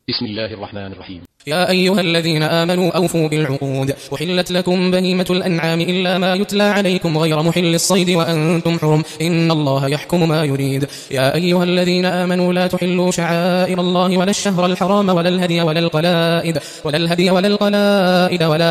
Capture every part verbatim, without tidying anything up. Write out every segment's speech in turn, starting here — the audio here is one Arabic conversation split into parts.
بسم الله الرحمن الرحيم. يا أيها الذين آمنوا أوفوا بالعقود، أحلت لكم بهيمة الأنعام إلا ما يتلى عليكم غير محل الصيد وأنتم حرم، إن الله يحكم ما يريد. يا أيها الذين آمنوا لا تحلوا شعائر الله ولا الشهر الحرام ولا الهدي ولا القلائد ولا الهدي ولا القلائد ولا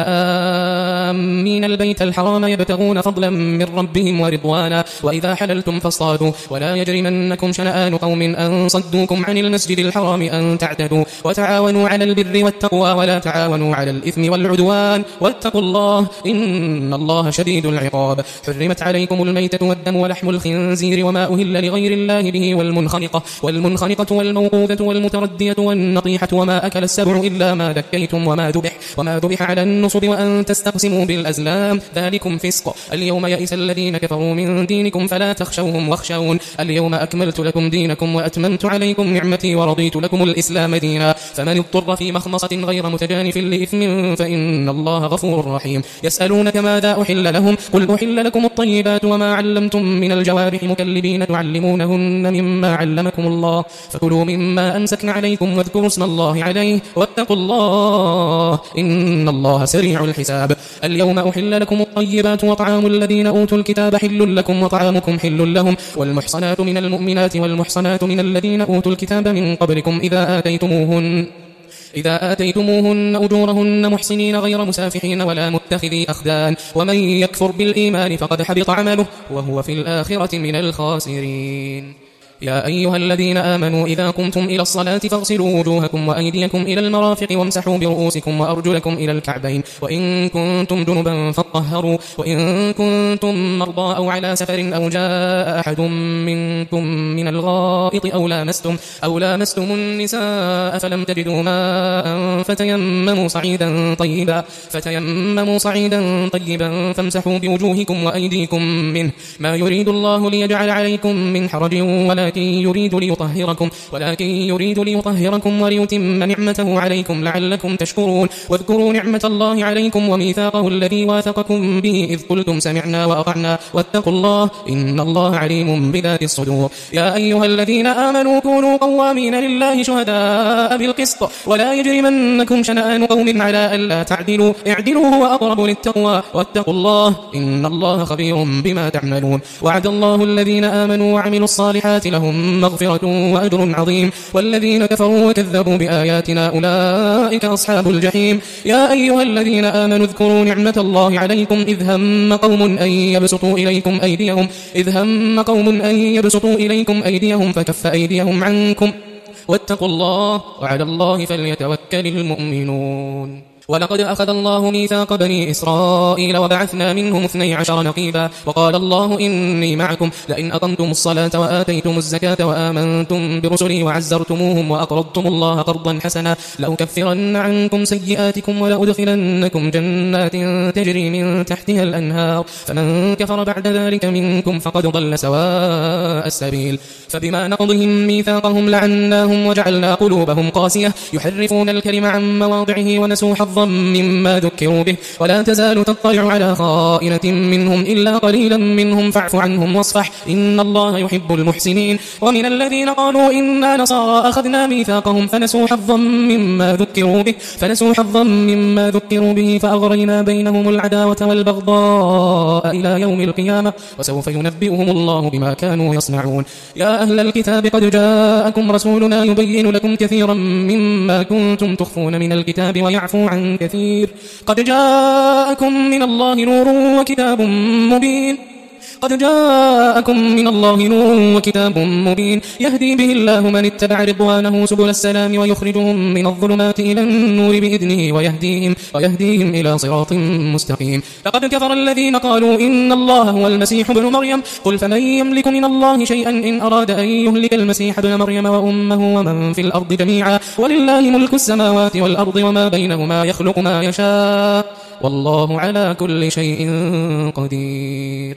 آمين البيت الحرام يبتغون فضلا من ربهم ورضوانا، وإذا حللتم فاصطادوا، ولا يجرمنكم شنآن قوم أن صدوكم عن المسجد الحرام أن تعتدوا، وتعاونوا على البر والتقوى ولا تعاونوا على الإثم والعدوان، واتقوا الله إن الله شديد العقاب. حرمت عليكم الميتة والدم ولحم الخنزير وما أهل لغير الله به والمنخنقة والمنخنقة والموقوذة والمتردية والنطيحة وما أكل السبع إلا ما ذكيتم وما ذبح وما ذبح على النصب وأن تستقسموا بالأزلام، ذلكم فسق. اليوم يئس الذين كفروا من دينكم فلا تخشوهم واخشون، اليوم أكملت لكم دينكم وأتممت عليكم نعمتي ورضيت لكم الإسلام دينا، فمن اضطر في مخمصة غير متجانف لإثم فإن الله غفور رحيم. يسألونك ماذا أحل لهم، قل أحل لكم الطيبات وما علمتم من الجوارح مكلبين تعلمونهن مما علمكم الله، فكلوا مما أمسكن عليكم واذكروا اسم الله عليه واتقوا الله إن الله سريع الحساب. اليوم أحل لكم الطيبات وطعام الذين أوتوا الكتاب حل لكم وطعامكم حل لهم، والمحصنات من المؤمنات والمحصنات من الذين أوتوا الكتاب من قبلكم إذا آتيتموهن إذا آتيتموهن أجورهن محصنين غير مسافحين ولا متخذي أخدان، ومن يكفر بالإيمان فقد حبط عمله وهو في الآخرة من الخاسرين. يا أيها الذين آمنوا إذا قمتم إلى الصلاة فاغسلوا وجوهكم وأيديكم إلى المرافق وامسحوا برؤوسكم وأرجلكم إلى الكعبين، وإن كنتم جنبا فاطهروا، وإن كنتم مرضى أو على سفر أو جاء أحد منكم من الغائط أو لامستم أو لامستم النساء فلم تجدوا ماء فتيمموا صعيدا طيبا فتيمموا صعيدا طيبا فامسحوا بوجوهكم وأيديكم منه، ما يريد الله ليجعل عليكم من حرج ولا ولكن يريد ليطهركم ولكن يريد ليطهركم وليتم نعمته عليكم لعلكم تشكرون. واذكروا نعمة الله عليكم وميثاقه الذي واثقكم به إذ قلتم سمعنا وأطعنا واتقوا الله إن الله عليم بذات الصدور. يا أيها الذين آمنوا كونوا قوامين لله شهداء بالقسط ولا يجرمنكم شنآن قوم على ألا تعدلوا اعدلوا هو أقرب للتقوى واتقوا الله إن الله خبير بما تعملون. وعد الله الذين آمنوا وعملوا الصالحات لهم مغفرة وأجر عظيم، والذين كفروا وكذبوا بآياتنا أولئك أصحاب الجحيم. يا أيها الذين آمنوا اذكروا نعمة الله عليكم إذ هم قوم أن يبسطوا إليكم أيديهم إذ هم قوم أن يبسطوا إليكم أيديهم فكف أيديهم عنكم واتقوا الله وعلى الله فليتوكل المؤمنون. ولقد أخذ الله ميثاق بني إسرائيل وبعثنا منهم اثني عشر نقيبا وقال الله إني معكم لئن أقمتم الصلاة وآتيتم الزكاة وآمنتم برسلي وعزرتموهم وأقرضتم الله قرضا حسنا لأكفرن عنكم سيئاتكم ولأدخلنكم جنات تجري من تحتها الأنهار فمن كفر بعد ذلك منكم فقد ضل سواء السبيل. فبما نقضهم ميثاقهم لعناهم وجعلنا قلوبهم قاسية يحرفون الكلم عن مواضعه ونسوا حظا مما ذكروا به ولا تزال تطلع على خائنة منهم إلا قليلا منهم فاعف عنهم واصفح إن الله يحب المحسنين. ومن الذين قالوا إنا نصارى أخذنا ميثاقهم فنسوا حظا مما ذكروا به فنسوا حظا مما ذكروا به فأغرينا بينهم العداوة والبغضاء إلى يوم القيامة وسوف ينبئهم الله بما كانوا يصنعون. يا أهل الكتاب قد جاءكم رسولنا يبين لكم كثيرا مما كنتم تخفون من الكتاب ويعفو عن كثير قد جاءكم من الله نور وكتاب مبين قد جاءكم من الله نور وكتاب مبين يهدي به الله من اتبع رضوانه سبل السلام ويخرجهم من الظلمات إلى النور بإذنه ويهديهم, ويهديهم إلى صراط مستقيم. لقد كفر الذين قالوا إن الله هو المسيح ابن مريم قل فمن يملك من الله شيئا إن أراد أن يهلك المسيح ابن مريم وأمه ومن في الأرض جميعا ولله ملك السماوات والأرض وما بينهما يخلق ما يشاء والله على كل شيء قدير.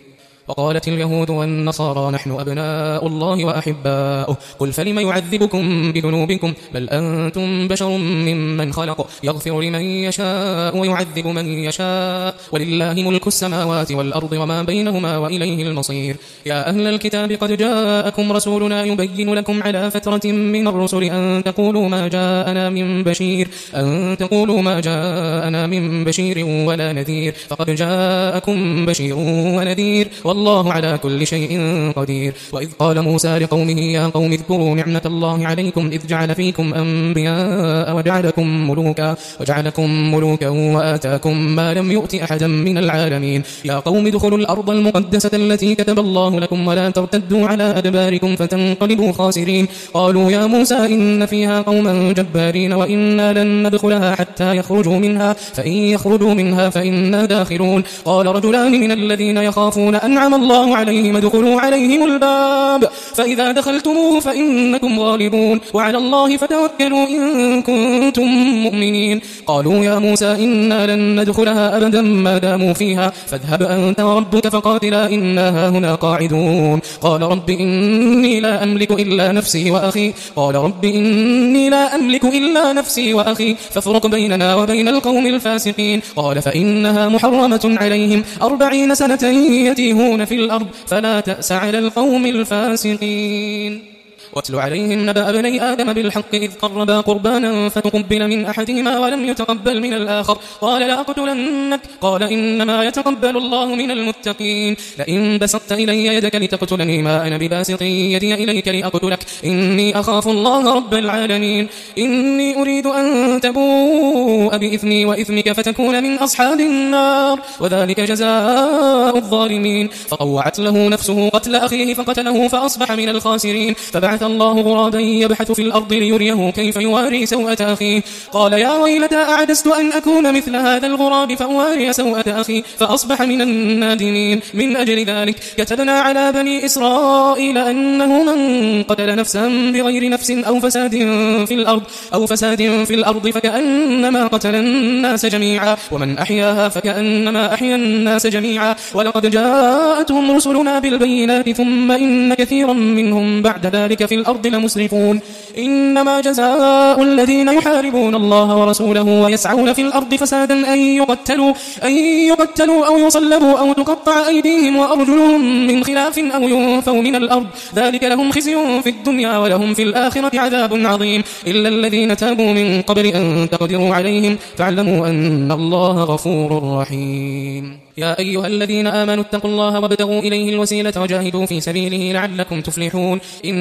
وقالت اليهود والنصارى نحن أبناء الله وأحباؤه قل فلم يعذبكم بذنوبكم بل أنتم بشر ممن خلق يغفر لمن يشاء ويعذب من يشاء ولله ملك السماوات والأرض وما بينهما وإليه المصير يا أهل الكتاب قد جاءكم رسولنا يبين لكم على فترة من الرسل أن تقولوا ما جاءنا من بشير أن تقولوا ما جاءنا من بشير ولا نذير فقد جاءكم بشير ونذير والله على كل شيء قدير وإذ قال موسى لقومه يا قوم اذكروا نعمة الله عليكم إذ جعل فيكم أنبياء وجعلكم ملوكا وجعلكم ملوكا وآتاكم ما لم يؤت أحدا من العالمين يا قوم ادخلوا الأرض المقدسة التي كتب الله لكم ولا ترتدوا على أدباركم فتنقلبوا خاسرين قالوا يا موسى إن فيها قوما جبارين وإنا لن ندخلها حتى يخرجوا منها فإن يخرجوا منها فإنا داخلون قال رجلان من الذين يخافون أنعم الله عليهم ادخلوا عليهم الباب فإذا دخلتموه فإنكم غالبون وعلى الله فتوكلوا إن كنتم مؤمنين قالوا يا موسى إنا لن ندخلها أبدا ما داموا فيها فاذهب أنت وربك فقاتلا إنا هنا قاعدون قال رب إني لا أملك إلا نفسي وأخي قال رب إني لا أملك إلا نفسي وأخي فافرق بيننا وبين القوم الفاسقين قال فإنها محرمة عليهم أربعين سنة يتيهون في الأرض فلا تأس على القوم الفاسقين واتل عليهم نبأ بني آدم بالحق إذ قربا قربانا فتقبل من أحدهما ولم يتقبل من الآخر قال لأقتلنك قال إنما يتقبل الله من المتقين لئن بسطت إلي يدك لتقتلني ما أنا بباسط يدي إليك لأقتلك إني أخاف الله رب العالمين إني أريد أن تبوء بإثمي وإثمك فتكون من أصحاب النار وذلك جزاء الظالمين فطوعت له نفسه قتل أخيه فقتله فأصبح من الخاسرين فبعث الله غرابا يبحث في الأرض ليريه كيف يواري سوءة أخيه قال يا ويلتى أعجزت أن أكون مثل هذا الغراب فأواري سوءة أخي فأصبح من النادمين من أجل ذلك كتبنا على بني إسرائيل أنه من قتل نفسا بغير نفس أو فساد في الأرض أو فساد في الأرض فكأنما قتل الناس جميعا ومن أحياها فكأنما أحيا الناس جميعا ولقد جاءتهم رسلنا بالبينات ثم إن كثيرا منهم بعد ذلك في الأرض لمسرفون إنما جزاء الذين يحاربون الله ورسوله ويسعون في الأرض فسادا أن يقتلوا, أن يقتلوا أو يصلبوا أو تقطع أيديهم وأرجلهم من خلاف أو ينفوا من الأرض ذلك لهم خزي في الدنيا ولهم في الآخرة عذاب عظيم إلا الذين تابوا من قبل أن تقدروا عليهم فاعلموا أن الله غفور رحيم يا أيها الذين آمنوا اتقوا الله وابتغوا إليه الوسيلة وجاهدوا في سبيله لعلكم تفلحون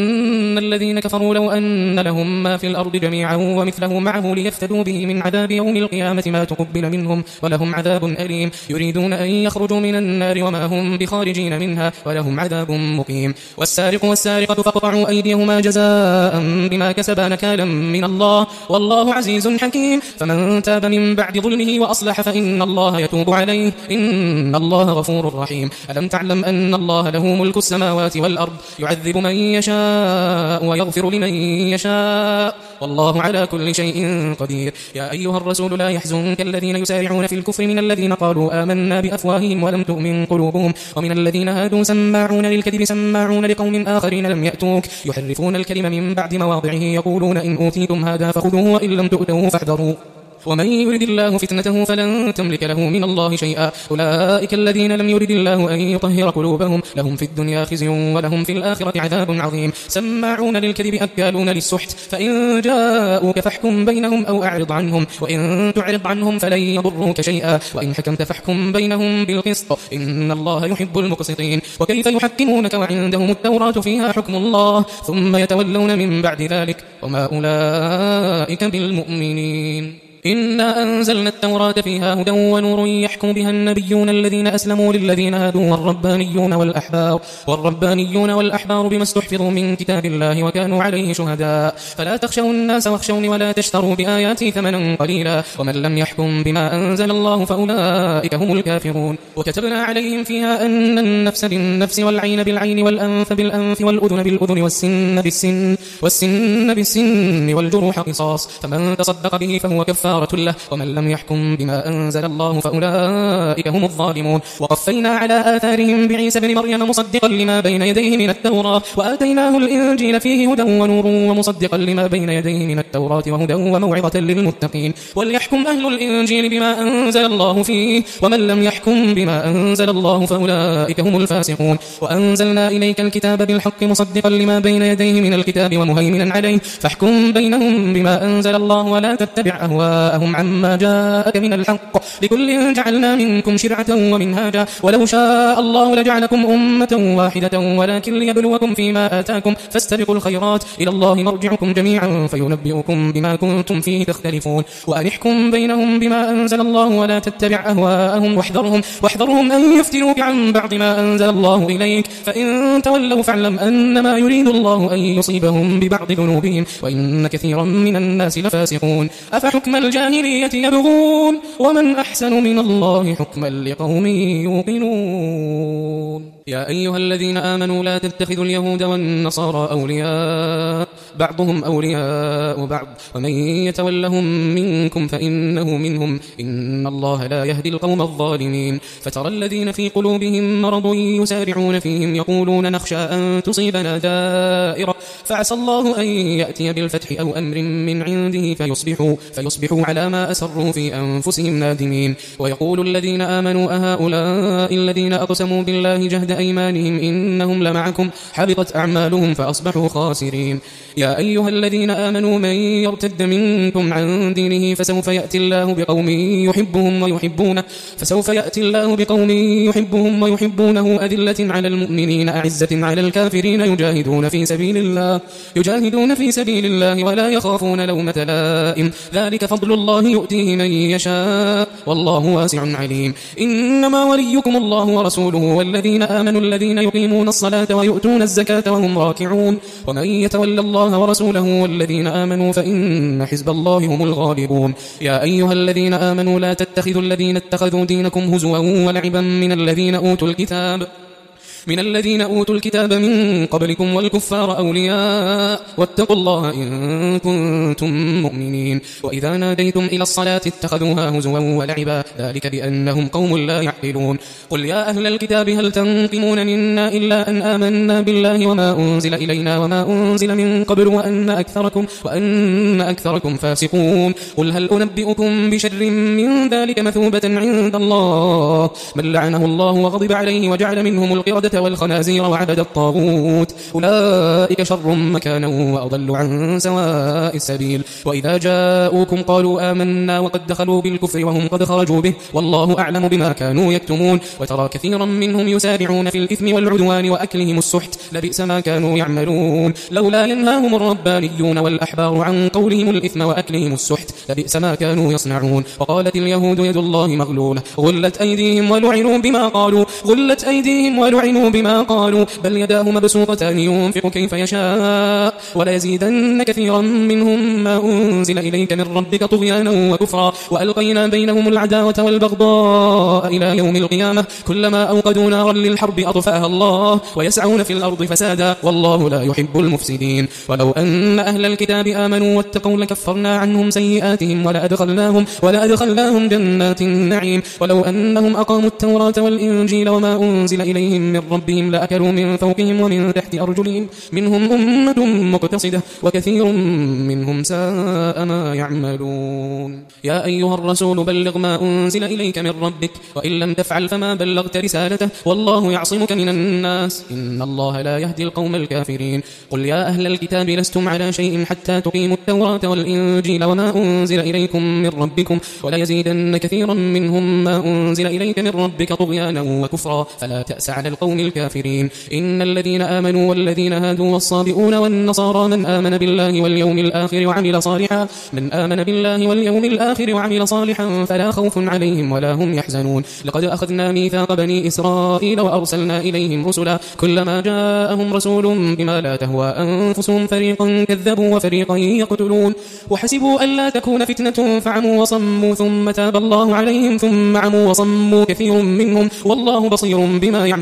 إن الذين كفروا لو أن لهم ما في الأرض جميعا ومثله معه ليفتدوا به من عذاب يوم القيامة ما تقبل منهم ولهم عذاب أليم يريدون أن يخرجوا من النار وما هم بخارجين منها ولهم عذاب مقيم والسارق والسارقة فاقطعوا أيديهما جزاء بما كسبا نكالا من الله والله عزيز حكيم فمن تاب من بعد ظلمه وأصلح فإن الله يتوب عليه إن الله غفور رحيم ألم تعلم أن الله له ملك السماوات والأرض يعذب من يشاء ويغفر لمن يشاء والله على كل شيء قدير يا أيها الرسول لا يحزنك الذين يسارعون في الكفر من الذين قالوا آمنا بأفواههم ولم تؤمن قلوبهم ومن الذين هادوا سماعون للكذب سماعون لقوم آخرين لم يأتوك يحرفون الكلم من بعد مواضعه يقولون إن أوتيتم هذا فخذوه وإن لم تؤتوه فاحذروا ومن يرد الله فتنته فلن تملك له من الله شيئا أولئك الذين لم يرد الله أن يطهر قلوبهم لهم في الدنيا خزي ولهم في الآخرة عذاب عظيم سماعون للكذب أكالون للسحت فإن جاءوك فاحكم بينهم أو أعرض عنهم وإن تعرض عنهم فلن يضروك شيئا وإن حكمت فاحكم بينهم بالقسط إن الله يحب المقسطين وكيف يحكمونك وعندهم التوراة فيها حكم الله ثم يتولون من بعد ذلك وما أولئك بالمؤمنين إنا أنزلنا التوراة فيها هدى ونور يحكم بها النبيون الذين أسلموا للذين هادوا والربانيون والأحبار والربانيون والأحبار بما استحفظوا من كتاب الله وكانوا عليه شهداء فلا تخشوا الناس واخشوني ولا تشتروا بآياتي ثمنا قليلا ومن لم يحكم بما أنزل الله فأولئك هم الكافرون وكتبنا عليهم فيها أن النفس بالنفس والعين بالعين والأنف بالأنف والأذن بالأذن والسن بالسن والسن بالسن والجروح قصاص فمن تصدق به فهو كفار كفارة له، ومن لم يحكم بما أنزل الله فأولئك هم الظالمون. وقفينا على آثارهم بعيسى بن مريم مصدقا لما بين يديه من التوراة وآتيناه الإنجيل فيه هدى ونور ومصدقا لما بين يديه من التوراة وهدى وموعظة للمتقين. وليحكم أهل الإنجيل بما أنزل الله فيه، ومن لم يحكم بما أنزل الله فأولئك هم الفاسقون. وأنزلنا إليك الكتاب بالحق مصدقا لما بين يديه من الكتاب ومهيمنا عليه، فاحكم بينهم بما أنزل الله ولا تتبع أهواءهم عما جاءك من الحق، لكل جعلنا منكم شرعة ومنهاجا، ولو شاء الله لجعلكم أمة واحدة ولكن ليبلوكم فيما آتاكم، فاستبقوا الخيرات، إلى الله مرجعكم جميعا فينبئكم بما كنتم فيه تختلفون. وأن احكم بينهم بما أنزل الله ولا تتبع أهواءهم واحذرهم, واحذرهم أن يفتنوك عن بعض ما أنزل الله إليك، فإن تولوا فاعلم أنما يريد الله أن يصيبهم ببعض ذنوبهم وإن كثيرا من الناس لفاسقون. أفحكم الجاهلية يبغون ومن أحسن من الله حكما لقوم يوقنون. يا أيها الذين آمنوا لا تتخذوا اليهود والنصارى أولياء بعضهم أولياء بعض ومن يتولهم منكم فإنه منهم إن الله لا يهدي القوم الظالمين. فترى الذين في قلوبهم مرض يسارعون فيهم يقولون نخشى أن تصيبنا دائرة فعسى الله أن يأتي بالفتح أو أمر من عنده فيصبحوا, فيصبحوا على ما أسروا في أنفسهم نادمين. ويقول الذين آمنوا أهؤلاء الذين أقسموا بالله جهد أيمانهم إنهم لمعكم حبطت أعمالهم فأصبحوا خاسرين. يا أيها الذين آمنوا من يرتد منكم عن دينه فسوف يأتي الله بقوم يحبهم ويحبونه فسوف يأتي الله بقوم يحبهم ويحبونه أذلة على المؤمنين أعزة على الكافرين يجاهدون في سبيل الله يجاهدون في سبيل الله ولا يخافون لومة لائم ذلك فضل الله يؤتيه من يشاء والله واسع عليم. إنما وليكم الله ورسوله والذين آمنوا الذين يقيمون الصلاة ويؤتون الزكاة وهم راكعون ومن يتولى الله ورسوله والذين آمنوا فإن حزب الله هم الغالبون. يا أيها الذين آمنوا لا تتخذوا الذين اتخذوا دينكم هزوا ولعبا من الذين أوتوا الكتاب من الذين أوتوا الكتاب من قبلكم والكفار أولياء واتقوا الله إن كنتم مؤمنين. وإذا ناديتم إلى الصلاة اتخذوها هزوا ولعبا ذلك بأنهم قوم لا يعقلون. قل يا أهل الكتاب هل تنقمون منا إلا أن آمنا بالله وما أنزل إلينا وما أنزل من قبل وأن أكثركم, وأن أكثركم فاسقون. قل هل أنبئكم بشر من ذلك مثوبة عند الله من لعنه الله وغضب عليه وجعل منهم القردة والخنازير وعبد الطاغوت أولئك شر مكانا وأضل عن سواء السبيل. وإذا جاءوكم قالوا آمنا وقد دخلوا بالكفر وهم قد خرجوا به والله أعلم بما كانوا يكتمون. وترى كثيرا منهم يسارعون في الإثم والعدوان وأكلهم السحت لبئس ما كانوا يعملون. لولا ينهاهم الربانيون والأحبار عن قولهم الإثم وأكلهم السحت لبئس ما كانوا يصنعون. وقالت اليهود يد الله مغلولة غلت أيديهم ولعنوا بما قالوا غلت أيديهم ولعنوا بما قالوا بل يداه مبسوطتان ينفق كيف يشاء وليزيدن كثيرا منهم ما أنزل إليك من ربك طغيانا وكفرا وألقينا بينهم العداوة والبغضاء إلى يوم القيامة كلما أوقدوا نارا للحرب أطفأها الله ويسعون في الأرض فسادا والله لا يحب المفسدين. ولو أن أهل الكتاب آمنوا واتقوا لكفرنا عنهم سيئاتهم ولأدخلناهم, ولأدخلناهم جنات النعيم. ولو أنهم أقاموا التوراة والإنجيل وما أنزل إليهم من ربهم لأكلوا من فوقهم ومن تحت أرجلهم منهم أمة مقتصدة وكثير منهم ساء ما يعملون. يا أيها الرسول بلغ ما أنزل إليك من ربك وإن لم تفعل فما بلغت رسالته والله يعصمك من الناس إن الله لا يهدي القوم الكافرين. قل يا أهل الكتاب لستم على شيء حتى تقيموا التوراة والإنجيل وما أنزل إليكم من ربكم ولا يزيدن كثيرا منهم ما أنزل إليك من ربك طغيانا وكفرا فلا تأس على القوم الكافرين. إن الذين آمنوا والذين هادوا والصابئون والنصارى من آمن بالله واليوم الآخر وعمل صالحا من آمن بالله واليوم الآخر وعمل صالحا فلا خوف عليهم ولا هم يحزنون. لقد أخذنا ميثاق بني إسرائيل وأرسلنا إليهم رسلا كلما جاءهم رسول بما لا تهوى أنفسهم فريقا كذبوا وفريقا يقتلون وحسبوا ألا تكون فتنة فعموا وصموا ثم تاب الله عليهم ثم عموا وصموا كثير منهم والله بصير بما يعملون.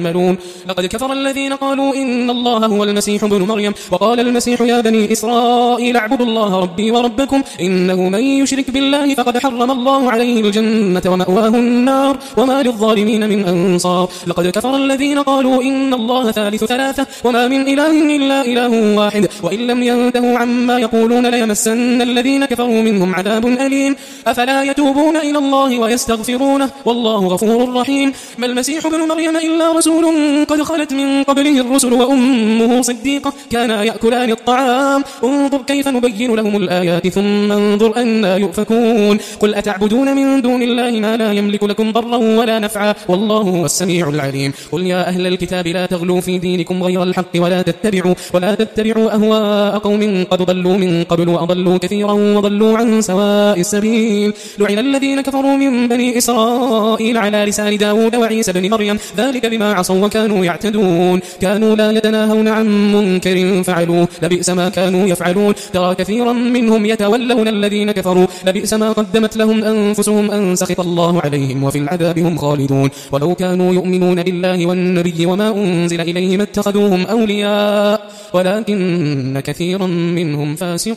لقد كفر الذين قالوا إن الله هو المسيح ابن مريم وقال المسيح يا بني إسرائيل اعبدوا الله ربي وربكم إنه من يشرك بالله فقد حرم الله عليه الجنة ومأواه النار وما للظالمين من أنصار لقد كفر الذين قالوا إن الله ثالث ثلاثة وما من إله إلا إله واحد وإن لم ينتهوا عما يقولون ليمسن الذين كفروا منهم عذاب أليم أفلا يتوبون إلى الله ويستغفرونه والله غفور رحيم ما المسيح ابن مريم إلا رسول قد خلت من قبله الرسل وأمه صديقة كانا يأكلان الطعام انظر كيف نبين لهم الآيات ثم انظر أنا يؤفكون قل أتعبدون من دون الله ما لا يملك لكم ضرا ولا نفعا والله هو السميع العليم قل يا أهل الكتاب لا تغلوا في دينكم غير الحق ولا تتبعوا ولا تتبعوا أهواء قوم قد ضلوا من قبل وأضلوا كثيرا وضلوا عن سواء السبيل لعن الذين كفروا من بني إسرائيل على لسان داود وعيسى بن مريم ذلك بما عصوا وكانوا يعتدون كانوا لا يتناهون عن منكر فعلوه لبئس ما كانوا يفعلون ترى كثيرا منهم يتولون الذين كفروا لبئس ما قدمت لهم أنفسهم أن سخط الله عليهم وفي العذاب هم خالدون ولو كانوا يؤمنون بالله والنبي وما أنزل إليهم اتخذوهم أولياء ولكن كثيرا منهم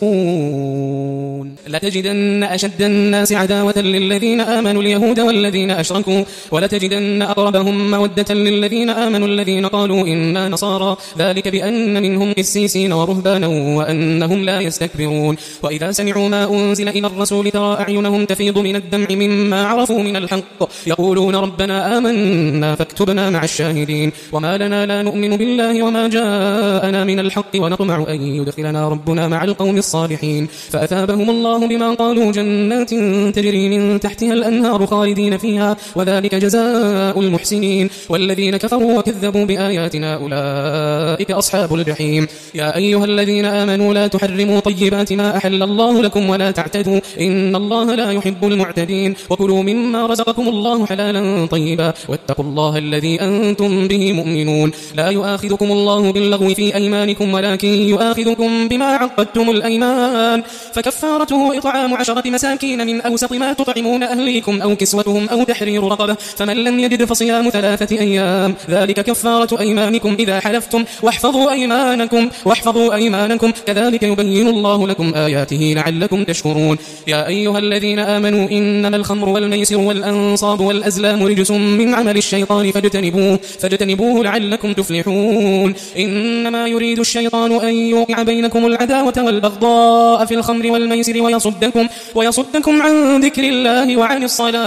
فاسقون لتجدن أشد الناس عداوة للذين آمنوا اليهود والذين أشركوا ولتجدن أقربهم مودة للذين آمنوا الذين قالوا إنا نصارى ذلك بأن منهم قسيسين ورهبانا وأنهم لا يستكبرون وإذا سمعوا ما أنزل إلى الرسول ترى أعينهم تفيض من الدمع مما عرفوا من الحق يقولون ربنا آمنا فاكتبنا مع الشاهدين وما لنا لا نؤمن بالله وما جاءنا من الحق ونطمع أن يدخلنا ربنا مع القوم الصالحين فأثابهم الله بما قالوا جنات تجري من تحتها الأنهار خالدين فيها وذلك جزاء المحسنين والذين كفروا وكذبوا بآياتنا أولئك أصحاب الجحيم يا أيها الذين آمنوا لا تحرموا طيبات ما أحل الله لكم ولا تعتدوا إن الله لا يحب المعتدين وكلوا مما رزقكم الله حلالا طيبا واتقوا الله الذي أنتم به مؤمنون لا يؤاخذكم الله باللغو في أيمانكم ولكن يؤاخذكم بما عقدتم الأيمان فكفارته إطعام عشرة مساكين من أوسط ما تطعمون أهليكم أو كسوتهم أو تحرير رقبة فمن لم يجد فصيام ثلاثة أيام ذلك كفارة أيمانكم إذا حلفتم واحفظوا أيمانكم واحفظوا أيمانكم كذلك يبين الله لكم آياته لعلكم تشكرون يا أيها الذين آمنوا إنما الخمر والميسر والأنصاب والأزلام رجس من عمل الشيطان فاجتنبوه فاجتنبوه لعلكم تفلحون إنما يريد الشيطان أن يوقع بينكم العداوة والبغضاء في الخمر والميسر ويصدكم ويصدكم عن ذكر الله وعن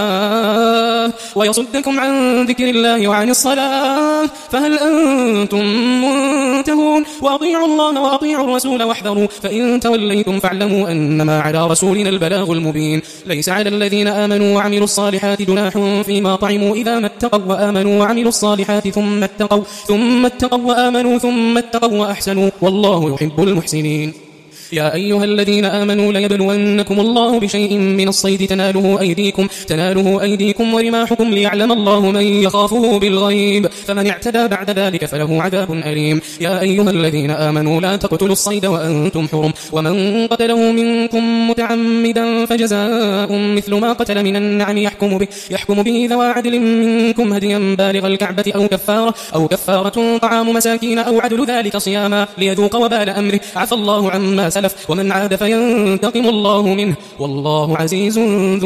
الصلاة ويصدكم عن ذكر الله وعن الصلاة فهل أنتم منتهون وأطيعوا الله وأطيعوا الرسول واحذروا فإن توليتم فاعلموا أنما على رسولنا البلاغ المبين ليس على الذين آمنوا وعملوا الصالحات جناح فيما طعموا إذا ما اتقوا وآمنوا وعملوا الصالحات ثم اتقوا ثم اتقوا وآمنوا ثم اتقوا وأحسنوا والله يحب المحسنين يا أيها الذين آمنوا ليبلونكم الله بشيء من الصيد تناله أيديكم تناله أيديكم ورماحكم ليعلم الله من يخافه بالغيب فمن اعتدى بعد ذلك فله عذاب أليم يا أيها الذين آمنوا لا تقتلوا الصيد وأنتم حرم ومن قتله منكم متعمدا فجزاء مثل ما قتل من النعم يحكم به يحكم به ذوى عدل منكم هديا بالغ الكعبة أو كفارة أو كفارة طعام مساكين أو عدل ذلك صياما ليذوق وبال أمره عفى الله عما سلف ومن عاد فينتقم الله منه والله عزيز ذو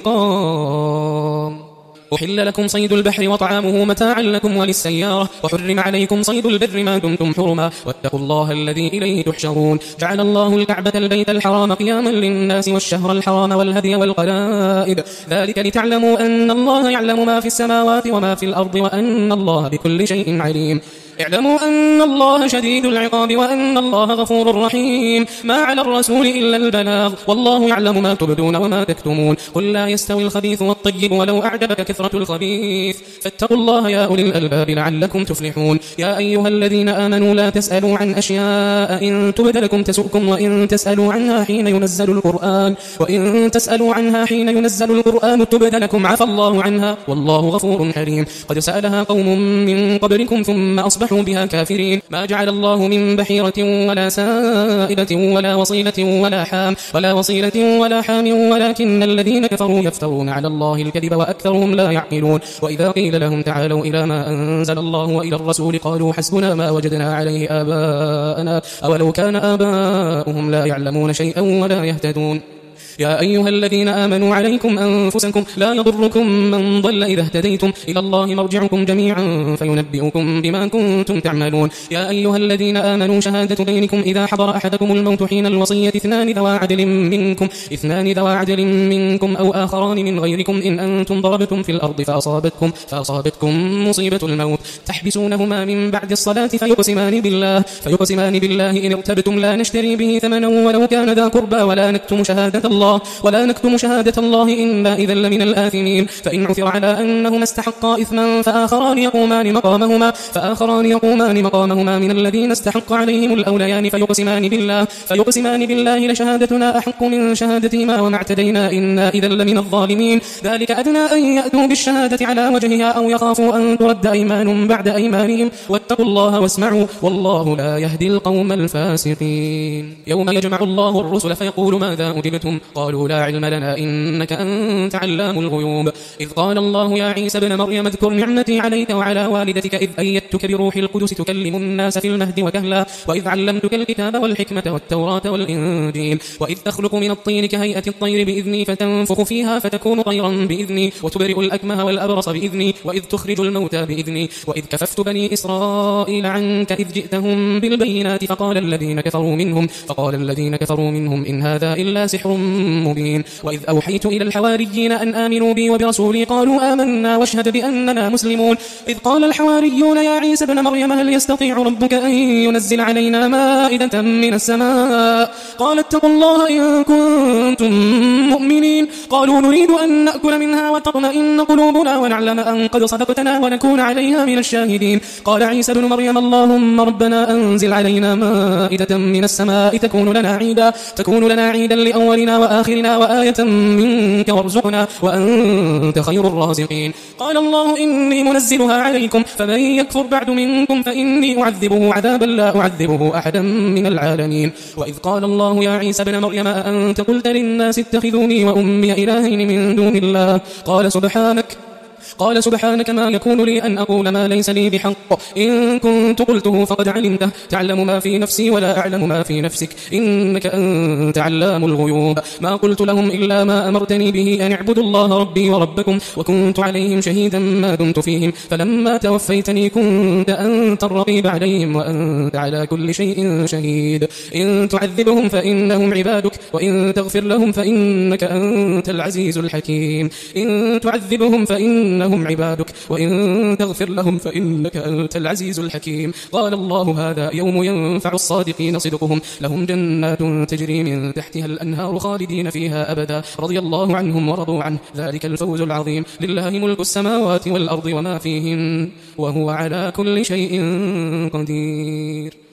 انتقام أحل لكم صيد البحر وطعامه متاعا لكم وللسيارة وحرم عليكم صيد البر ما دمتم حرما واتقوا الله الذي إليه تحشرون جعل الله الكعبة البيت الحرام قياما للناس والشهر الحرام والهدي والقلائد ذلك لتعلموا أن الله يعلم ما في السماوات وما في الأرض وأن الله بكل شيء عليم اعلموا أن الله شديد العقاب وأن الله غفور رحيم ما على الرسول إلا البلاغ والله يعلم ما تبدون وما تكتمون قل لا يستوي الخبيث والطيب ولو أعجبك كثرة الخبيث فاتقوا الله يا أولي الألباب لعلكم تفلحون يا أيها الذين آمنوا لا تسألوا عن أشياء إن تبد لكم تسؤكم وإن تسألوا عنها حين ينزل القرآن وإن تسألوا عنها حين ينزل القرآن تبد لكم عفى الله عنها والله غفور حليم قد سألها قوم من قبلكم ثم أصبحوا فأصبحوا بها كافرين. ما جعل الله من بحيرة ولا سائبة ولا وصيلة ولا حام ولا وصيلة ولا حام ولكن الذين كفروا يفترون على الله الكذب وأكثرهم لا يعقلون. وإذا قيل لهم تعالوا إلى ما أنزل الله وإلى الرسول قالوا حسبنا ما وجدنا عليه آباءنا أولو كان آباؤهم لا يعلمون شيئا ولا يهتدون. يا أيها الذين آمنوا عليكم أنفسكم لا يضركم من ضل إذا اهتديتم إلى الله مرجعكم جميعا فينبئكم بما كنتم تعملون. يا أيها الذين آمنوا شهادة بينكم إذا حضر أحدكم الموت حين الوصية اثنان ذوى عدل منكم اثنان ذوى عدل منكم أو آخران من غيركم إن أنتم ضربتم في الأرض فأصابتكم فأصابتكم مصيبة الموت تحبسونهما من بعد الصلاة فيقسمان بالله فيقسمان بالله إن ارتبتم لا نشتري به ثمنا ولو كان ذا قربى ولا نكتم شهادة الله ولا نكتم شهادة الله إنا إذا لمن الآثمين. فإن عثر على أنهما استحقا إثما فآخران يقومان مقامهما فآخران يقومان مقامهما من الذين استحق عليهم الأوليان فيقسمان بالله فيقسمان بالله لشهادتنا أحق من شهادتهما وما اعتدينا إنا إذا لمن الظالمين. ذلك أدنى أن يأتوا بالشهادة على وجهها أو يخافوا أن ترد أيمان بعد أيمانهم واتقوا الله واسمعوا والله لا يهدي القوم الفاسقين. يوم يجمع الله الرسل فيقول ماذا أجبتم قالوا لا علم لنا إنك أنت علام الغيوب. إذ قال الله يا عيسى ابن مريم اذكر نعمتي عليك وعلى والدتك إذ أيدتك بروح القدس تكلم الناس في المهد وكهلا وإذ علمتك الكتاب والحكمة والتوراة والإنجيل وإذ تخلق من الطين كهيئة الطير بإذني فتنفخ فيها فتكون طيرا بإذني وتبرئ الأكمه والأبرص بإذني وإذ تخرج الموتى بإذني وإذ كففت بني إسرائيل عنك إذ جئتهم بالبينات فقال الذين كفروا منهم فقال الذين كفروا منهم إن هذا إلا سحر مبين. وإذ أوحيت إلى الحواريين أن آمنوا بي وبرسولي قالوا آمنا واشهد بأننا مسلمون. إذ قال الحواريون يا عيسى ابن مريم هل يستطيع ربك أن ينزل علينا مائدة من السماء قال اتقوا الله إن كنتم مؤمنين. قالوا نريد أن نأكل منها وتطمئن قلوبنا ونعلم أن قد صدقتنا ونكون عليها من الشاهدين. قال عيسى ابن مريم اللهم ربنا أنزل علينا مائدة من السماء تكون لنا عيدا تكون لنا عيدا لأولنا وآخرنا وآية منك وارزقنا وأنت خير الرازقين. قال الله إني منزلها عليكم فمن يكفر بعد منكم فإني أعذبه عذابا لا أعذبه أحدا من العالمين. وإذ قال الله يا عيسى ابن مريم أأنت قلت للناس اتخذوني وأمي إلهين من دون الله قال سبحانك قال سبحانك ما يكون لي أن أقول ما ليس لي بحق إن كنت قلته فقد علمته تعلم ما في نفسي ولا أعلم ما في نفسك إنك أنت علام الغيوب. ما قلت لهم إلا ما أمرتني به أن اعبدوا الله ربي وربكم وكنت عليهم شهيدا ما دمت فيهم فلما توفيتني كنت أنت الرقيب عليهم وأنت على كل شيء شهيد. إن تعذبهم فإنهم عبادك وإن تغفر لهم فإنك أنت العزيز الحكيم. إن تعذبهم فإنهم هم عبادك وإن تغفر لهم فإنك أنت العزيز الحكيم. قال الله هذا يوم ينفع الصادقين صدقهم لهم جنات تجري من تحتها الأنهار خالدين فيها أبدا رضي الله عنهم ورضوا عنه ذلك الفوز العظيم. لله ملك السماوات والأرض وما فيهن وهو على كل شيء قدير.